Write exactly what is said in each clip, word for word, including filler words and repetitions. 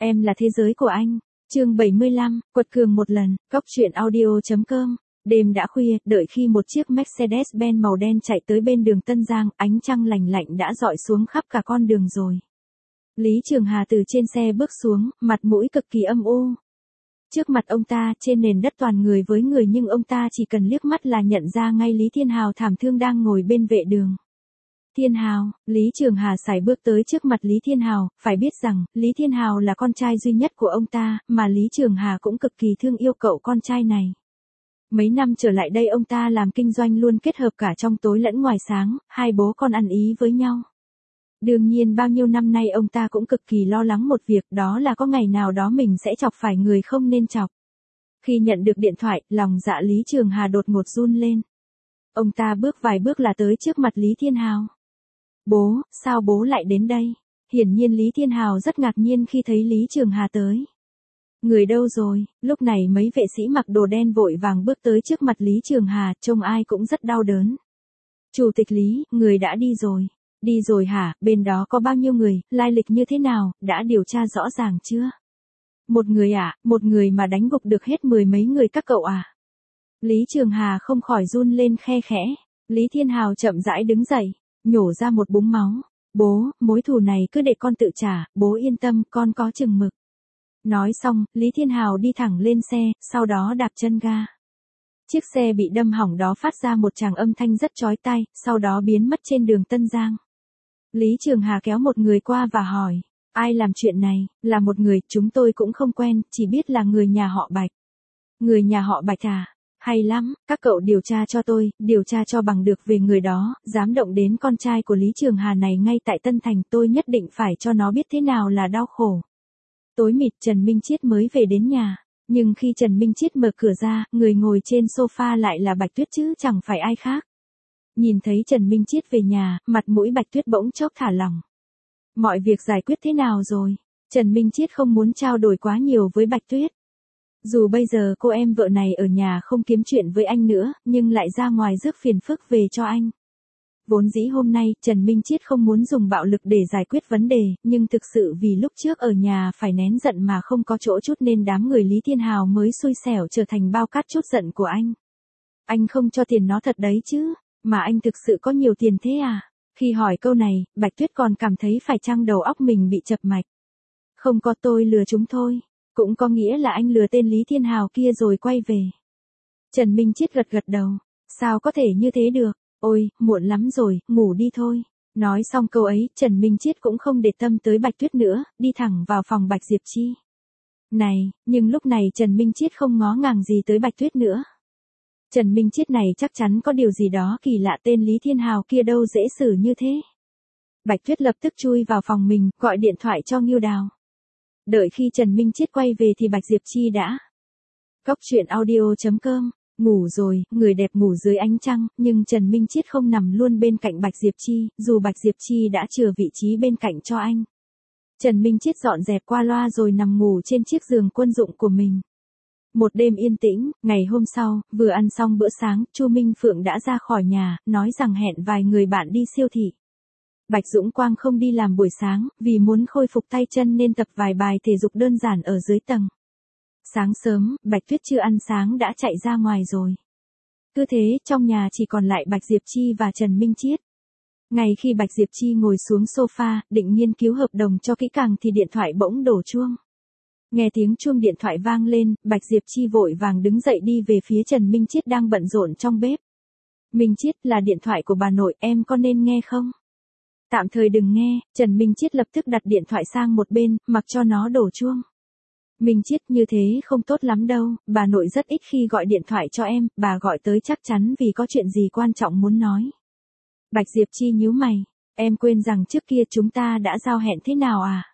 Em là thế giới của anh. Chương bảy mươi lăm, quật cường một lần, cóc truyện audio chấm com. Đêm đã khuya, đợi khi một chiếc Mercedes-Benz màu đen chạy tới bên đường Tân Giang, ánh trăng lành lạnh đã rọi xuống khắp cả con đường rồi. Lý Trường Hà từ trên xe bước xuống, mặt mũi cực kỳ âm u. Trước mặt ông ta, trên nền đất toàn người với người, nhưng ông ta chỉ cần liếc mắt là nhận ra ngay Lý Thiên Hào thảm thương đang ngồi bên vệ đường. Thiên Hào, Lý Trường Hà sải bước tới trước mặt Lý Thiên Hào, phải biết rằng, Lý Thiên Hào là con trai duy nhất của ông ta, mà Lý Trường Hà cũng cực kỳ thương yêu cậu con trai này. Mấy năm trở lại đây ông ta làm kinh doanh luôn kết hợp cả trong tối lẫn ngoài sáng, hai bố con ăn ý với nhau. Đương nhiên bao nhiêu năm nay ông ta cũng cực kỳ lo lắng một việc, đó là có ngày nào đó mình sẽ chọc phải người không nên chọc. Khi nhận được điện thoại, lòng dạ Lý Trường Hà đột ngột run lên. Ông ta bước vài bước là tới trước mặt Lý Thiên Hào. Bố, sao bố lại đến đây? Hiển nhiên Lý Thiên Hào rất ngạc nhiên khi thấy Lý Trường Hà tới. Người đâu rồi? Lúc này mấy vệ sĩ mặc đồ đen vội vàng bước tới trước mặt Lý Trường Hà, trông ai cũng rất đau đớn. Chủ tịch Lý, người đã đi rồi. Đi rồi hả? Bên đó có bao nhiêu người, lai lịch như thế nào, đã điều tra rõ ràng chưa? Một người à, một người mà đánh gục được hết mười mấy người các cậu à? Lý Trường Hà không khỏi run lên khe khẽ. Lý Thiên Hào chậm rãi đứng dậy, nhổ ra một búng máu. Bố, mối thù này cứ để con tự trả, bố yên tâm, con có chừng mực. Nói xong, Lý Thiên Hào đi thẳng lên xe, sau đó đạp chân ga. Chiếc xe bị đâm hỏng đó phát ra một tràng âm thanh rất chói tai, sau đó biến mất trên đường Tân Giang. Lý Trường Hà kéo một người qua và hỏi, ai làm chuyện này? Là một người, chúng tôi cũng không quen, chỉ biết là người nhà họ Bạch. Người nhà họ Bạch à? Hay lắm, các cậu điều tra cho tôi, điều tra cho bằng được về người đó, dám động đến con trai của Lý Trường Hà này ngay tại Tân Thành, tôi nhất định phải cho nó biết thế nào là đau khổ. Tối mịt Trần Minh Chiết mới về đến nhà, nhưng khi Trần Minh Chiết mở cửa ra, người ngồi trên sofa lại là Bạch Tuyết chứ chẳng phải ai khác. Nhìn thấy Trần Minh Chiết về nhà, mặt mũi Bạch Tuyết bỗng chốc thả lỏng. Mọi việc giải quyết thế nào rồi? Trần Minh Chiết không muốn trao đổi quá nhiều với Bạch Tuyết. Dù bây giờ cô em vợ này ở nhà không kiếm chuyện với anh nữa, nhưng lại ra ngoài rước phiền phức về cho anh. Vốn dĩ hôm nay, Trần Minh Chiết không muốn dùng bạo lực để giải quyết vấn đề, nhưng thực sự vì lúc trước ở nhà phải nén giận mà không có chỗ chút nên đám người Lý Thiên Hào mới xui xẻo trở thành bao cát chút giận của anh. Anh không cho tiền nó thật đấy chứ, mà anh thực sự có nhiều tiền thế à? Khi hỏi câu này, Bạch Tuyết còn cảm thấy phải chăng đầu óc mình bị chập mạch. Không có, tôi lừa chúng thôi. Cũng có nghĩa là anh lừa tên Lý Thiên Hào kia rồi quay về. Trần Minh Chiết gật gật đầu. Sao có thể như thế được? Ôi, muộn lắm rồi, ngủ đi thôi. Nói xong câu ấy, Trần Minh Chiết cũng không để tâm tới Bạch Tuyết nữa, đi thẳng vào phòng Bạch Diệp Chi. Này, nhưng lúc này Trần Minh Chiết không ngó ngàng gì tới Bạch Tuyết nữa. Trần Minh Chiết này chắc chắn có điều gì đó kỳ lạ, tên Lý Thiên Hào kia đâu dễ xử như thế. Bạch Tuyết lập tức chui vào phòng mình, gọi điện thoại cho Nghiêu Đào. Đợi khi Trần Minh Chiết quay về thì Bạch Diệp Chi đã. Cóc truyện audio chấm com. Ngủ rồi, người đẹp ngủ dưới ánh trăng, nhưng Trần Minh Chiết không nằm luôn bên cạnh Bạch Diệp Chi, dù Bạch Diệp Chi đã chừa vị trí bên cạnh cho anh. Trần Minh Chiết dọn dẹp qua loa rồi nằm ngủ trên chiếc giường quân dụng của mình. Một đêm yên tĩnh, ngày hôm sau, vừa ăn xong bữa sáng, Chu Minh Phượng đã ra khỏi nhà, nói rằng hẹn vài người bạn đi siêu thị. Bạch Dũng Quang không đi làm buổi sáng, vì muốn khôi phục tay chân nên tập vài bài thể dục đơn giản ở dưới tầng. Sáng sớm, Bạch Tuyết chưa ăn sáng đã chạy ra ngoài rồi. Cứ thế, trong nhà chỉ còn lại Bạch Diệp Chi và Trần Minh Chiết. Ngay khi Bạch Diệp Chi ngồi xuống sofa, định nghiên cứu hợp đồng cho kỹ càng thì điện thoại bỗng đổ chuông. Nghe tiếng chuông điện thoại vang lên, Bạch Diệp Chi vội vàng đứng dậy đi về phía Trần Minh Chiết đang bận rộn trong bếp. Minh Chiết, là điện thoại của bà nội, em có nên nghe không? Tạm thời đừng nghe, Trần Minh Chiết lập tức đặt điện thoại sang một bên, mặc cho nó đổ chuông. Minh Chiết, như thế không tốt lắm đâu, bà nội rất ít khi gọi điện thoại cho em, bà gọi tới chắc chắn vì có chuyện gì quan trọng muốn nói. Bạch Diệp Chi nhíu mày, em quên rằng trước kia chúng ta đã giao hẹn thế nào à?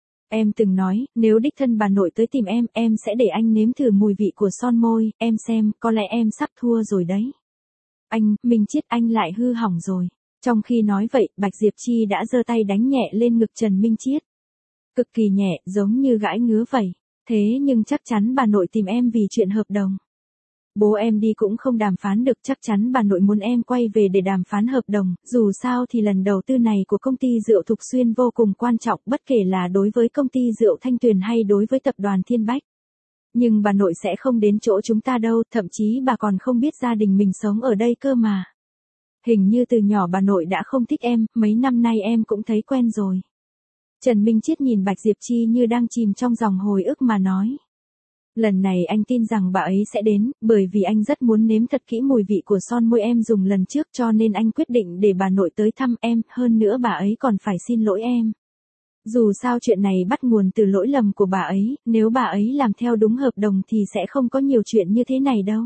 Em từng nói, nếu đích thân bà nội tới tìm em, em sẽ để anh nếm thử mùi vị của son môi, em xem, có lẽ em sắp thua rồi đấy. Anh, Minh Chiết, anh lại hư hỏng rồi. Trong khi nói vậy, Bạch Diệp Chi đã giơ tay đánh nhẹ lên ngực Trần Minh Chiết. Cực kỳ nhẹ, giống như gãi ngứa vậy. Thế nhưng chắc chắn bà nội tìm em vì chuyện hợp đồng. Bố em đi cũng không đàm phán được, chắc chắn bà nội muốn em quay về để đàm phán hợp đồng, dù sao thì lần đầu tư này của công ty rượu Thục Xuyên vô cùng quan trọng, bất kể là đối với công ty rượu Thanh Tuyền hay đối với tập đoàn Thiên Bách. Nhưng bà nội sẽ không đến chỗ chúng ta đâu, thậm chí bà còn không biết gia đình mình sống ở đây cơ mà. Hình như từ nhỏ bà nội đã không thích em, mấy năm nay em cũng thấy quen rồi. Trần Minh Chiết nhìn Bạch Diệp Chi như đang chìm trong dòng hồi ức mà nói. Lần này anh tin rằng bà ấy sẽ đến, bởi vì anh rất muốn nếm thật kỹ mùi vị của son môi em dùng lần trước cho nên anh quyết định để bà nội tới thăm em, hơn nữa bà ấy còn phải xin lỗi em. Dù sao chuyện này bắt nguồn từ lỗi lầm của bà ấy, nếu bà ấy làm theo đúng hợp đồng thì sẽ không có nhiều chuyện như thế này đâu.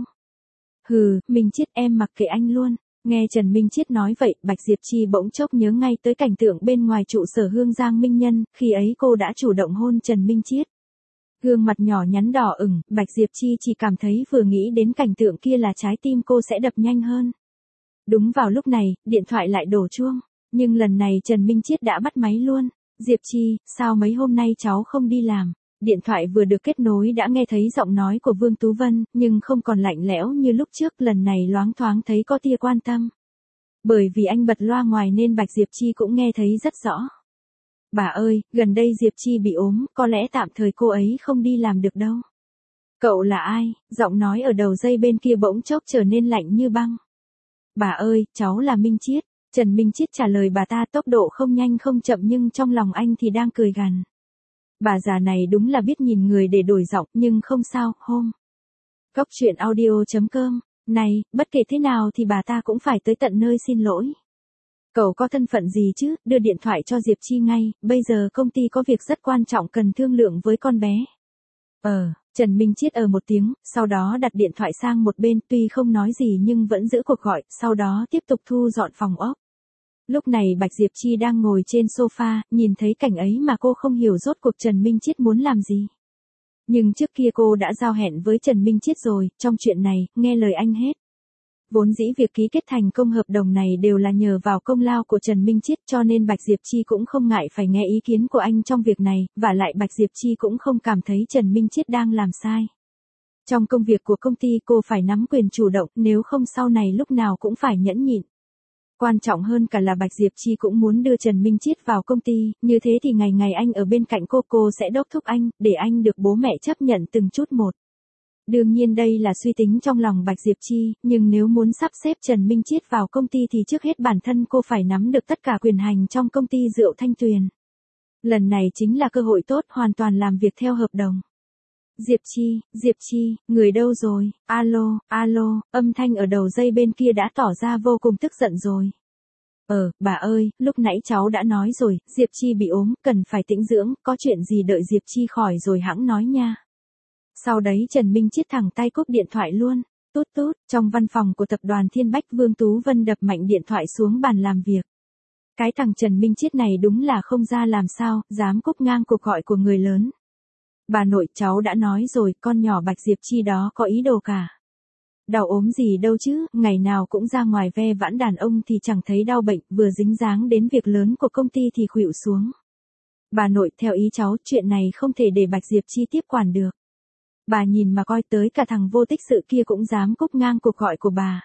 Hừ, Minh Chiết em mặc kệ anh luôn. Nghe Trần Minh Chiết nói vậy, Bạch Diệp Chi bỗng chốc nhớ ngay tới cảnh tượng bên ngoài trụ sở Hương Giang Minh Nhân, khi ấy cô đã chủ động hôn Trần Minh Chiết. Gương mặt nhỏ nhắn đỏ ửng, Bạch Diệp Chi chỉ cảm thấy vừa nghĩ đến cảnh tượng kia là trái tim cô sẽ đập nhanh hơn. Đúng vào lúc này, điện thoại lại đổ chuông, nhưng lần này Trần Minh Chiết đã bắt máy luôn. Diệp Chi, sao mấy hôm nay cháu không đi làm? Điện thoại vừa được kết nối đã nghe thấy giọng nói của Vương Tú Vân, nhưng không còn lạnh lẽo như lúc trước, lần này loáng thoáng thấy có tia quan tâm. Bởi vì anh bật loa ngoài nên Bạch Diệp Chi cũng nghe thấy rất rõ. Bà ơi, gần đây Diệp Chi bị ốm, có lẽ tạm thời cô ấy không đi làm được đâu. Cậu là ai? Giọng nói ở đầu dây bên kia bỗng chốc trở nên lạnh như băng. Bà ơi, cháu là Minh Chiết. Trần Minh Chiết trả lời bà ta tốc độ không nhanh không chậm nhưng trong lòng anh thì đang cười gằn. Bà già này đúng là biết nhìn người để đổi giọng, nhưng không sao, hôm. Góc truyện audio chấm com, này, bất kể thế nào thì bà ta cũng phải tới tận nơi xin lỗi. Cậu có thân phận gì chứ, đưa điện thoại cho Diệp Chi ngay, bây giờ công ty có việc rất quan trọng cần thương lượng với con bé. Ờ, Trần Minh Chiết ở một tiếng, sau đó đặt điện thoại sang một bên, tuy không nói gì nhưng vẫn giữ cuộc gọi, sau đó tiếp tục thu dọn phòng ốc. Lúc này Bạch Diệp Chi đang ngồi trên sofa, nhìn thấy cảnh ấy mà cô không hiểu rốt cuộc Trần Minh Chiết muốn làm gì. Nhưng trước kia cô đã giao hẹn với Trần Minh Chiết rồi, trong chuyện này, nghe lời anh hết. Vốn dĩ việc ký kết thành công hợp đồng này đều là nhờ vào công lao của Trần Minh Chiết cho nên Bạch Diệp Chi cũng không ngại phải nghe ý kiến của anh trong việc này, và lại Bạch Diệp Chi cũng không cảm thấy Trần Minh Chiết đang làm sai. Trong công việc của công ty cô phải nắm quyền chủ động, nếu không sau này lúc nào cũng phải nhẫn nhịn. Quan trọng hơn cả là Bạch Diệp Chi cũng muốn đưa Trần Minh Chiết vào công ty, như thế thì ngày ngày anh ở bên cạnh cô, cô sẽ đốc thúc anh, để anh được bố mẹ chấp nhận từng chút một. Đương nhiên đây là suy tính trong lòng Bạch Diệp Chi, nhưng nếu muốn sắp xếp Trần Minh Chiết vào công ty thì trước hết bản thân cô phải nắm được tất cả quyền hành trong công ty rượu Thanh Tuyền. Lần này chính là cơ hội tốt, hoàn toàn làm việc theo hợp đồng. Diệp Chi, Diệp Chi, người đâu rồi? Alo, alo, âm thanh ở đầu dây bên kia đã tỏ ra vô cùng tức giận rồi. Ờ, bà ơi, lúc nãy cháu đã nói rồi, Diệp Chi bị ốm, cần phải tĩnh dưỡng, có chuyện gì đợi Diệp Chi khỏi rồi hẵng nói nha. Sau đấy Trần Minh Chiết thẳng tay cúp điện thoại luôn. Tút tút, trong văn phòng của tập đoàn Thiên Bách, Vương Tú Vân đập mạnh điện thoại xuống bàn làm việc. Cái thằng Trần Minh Chiết này đúng là không ra làm sao, dám cúp ngang cuộc gọi của người lớn. Bà nội, cháu đã nói rồi, con nhỏ Bạch Diệp Chi đó có ý đồ cả. Đau ốm gì đâu chứ, ngày nào cũng ra ngoài ve vãn đàn ông thì chẳng thấy đau bệnh, vừa dính dáng đến việc lớn của công ty thì khuỵu xuống. Bà nội, theo ý cháu, chuyện này không thể để Bạch Diệp Chi tiếp quản được. Bà nhìn mà coi, tới cả thằng vô tích sự kia cũng dám cúp ngang cuộc gọi của bà.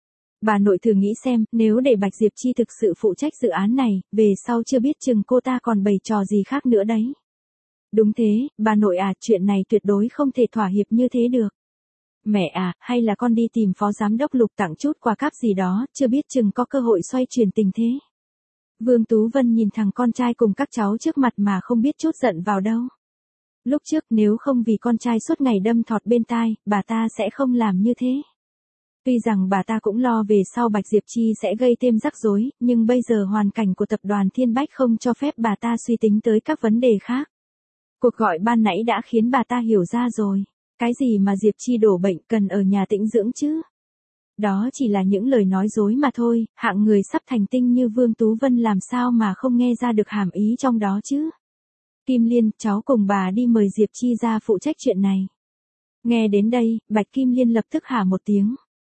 Bà nội thử nghĩ xem, nếu để Bạch Diệp Chi thực sự phụ trách dự án này, về sau chưa biết chừng cô ta còn bày trò gì khác nữa đấy. Đúng thế, bà nội à, chuyện này tuyệt đối không thể thỏa hiệp như thế được. Mẹ à, hay là con đi tìm phó giám đốc Lục tặng chút quà cáp gì đó, chưa biết chừng có cơ hội xoay chuyển tình thế. Vương Tú Vân nhìn thằng con trai cùng các cháu trước mặt mà không biết chút giận vào đâu. Lúc trước nếu không vì con trai suốt ngày đâm thọt bên tai, bà ta sẽ không làm như thế. Tuy rằng bà ta cũng lo về sau Bạch Diệp Chi sẽ gây thêm rắc rối, nhưng bây giờ hoàn cảnh của tập đoàn Thiên Bách không cho phép bà ta suy tính tới các vấn đề khác. Cuộc gọi ban nãy đã khiến bà ta hiểu ra rồi. Cái gì mà Diệp Chi đổ bệnh cần ở nhà tĩnh dưỡng chứ? Đó chỉ là những lời nói dối mà thôi, hạng người sắp thành tinh như Vương Tú Vân làm sao mà không nghe ra được hàm ý trong đó chứ? Kim Liên, cháu cùng bà đi mời Diệp Chi ra phụ trách chuyện này. Nghe đến đây, Bạch Kim Liên lập tức hả một tiếng.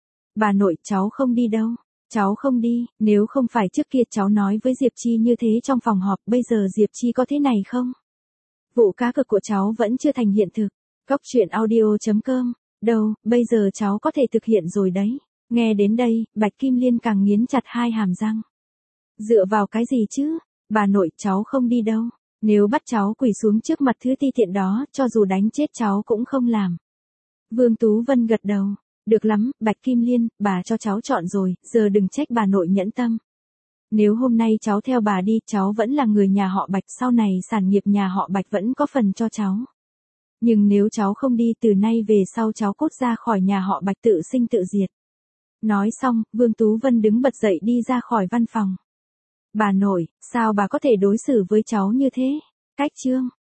Bà nội, cháu không đi đâu. Cháu không đi, nếu không phải trước kia cháu nói với Diệp Chi như thế trong phòng họp, bây giờ Diệp Chi có thế này không? Vụ cá cược của cháu vẫn chưa thành hiện thực. Góc truyện audio chấm com Đâu, bây giờ cháu có thể thực hiện rồi đấy. Nghe đến đây, Bạch Kim Liên càng nghiến chặt hai hàm răng. Dựa vào cái gì chứ? Bà nội, cháu không đi đâu. Nếu bắt cháu quỳ xuống trước mặt thứ ti tiện đó, cho dù đánh chết cháu cũng không làm. Vương Tú Vân gật đầu. Được lắm, Bạch Kim Liên, bà cho cháu chọn rồi, giờ đừng trách bà nội nhẫn tâm. Nếu hôm nay cháu theo bà đi, cháu vẫn là người nhà họ Bạch, sau này sản nghiệp nhà họ Bạch vẫn có phần cho cháu. Nhưng nếu cháu không đi, từ nay về sau cháu cút ra khỏi nhà họ Bạch, tự sinh tự diệt. Nói xong, Vương Tú Vân đứng bật dậy đi ra khỏi văn phòng. Bà nội, sao bà có thể đối xử với cháu như thế? Cách chương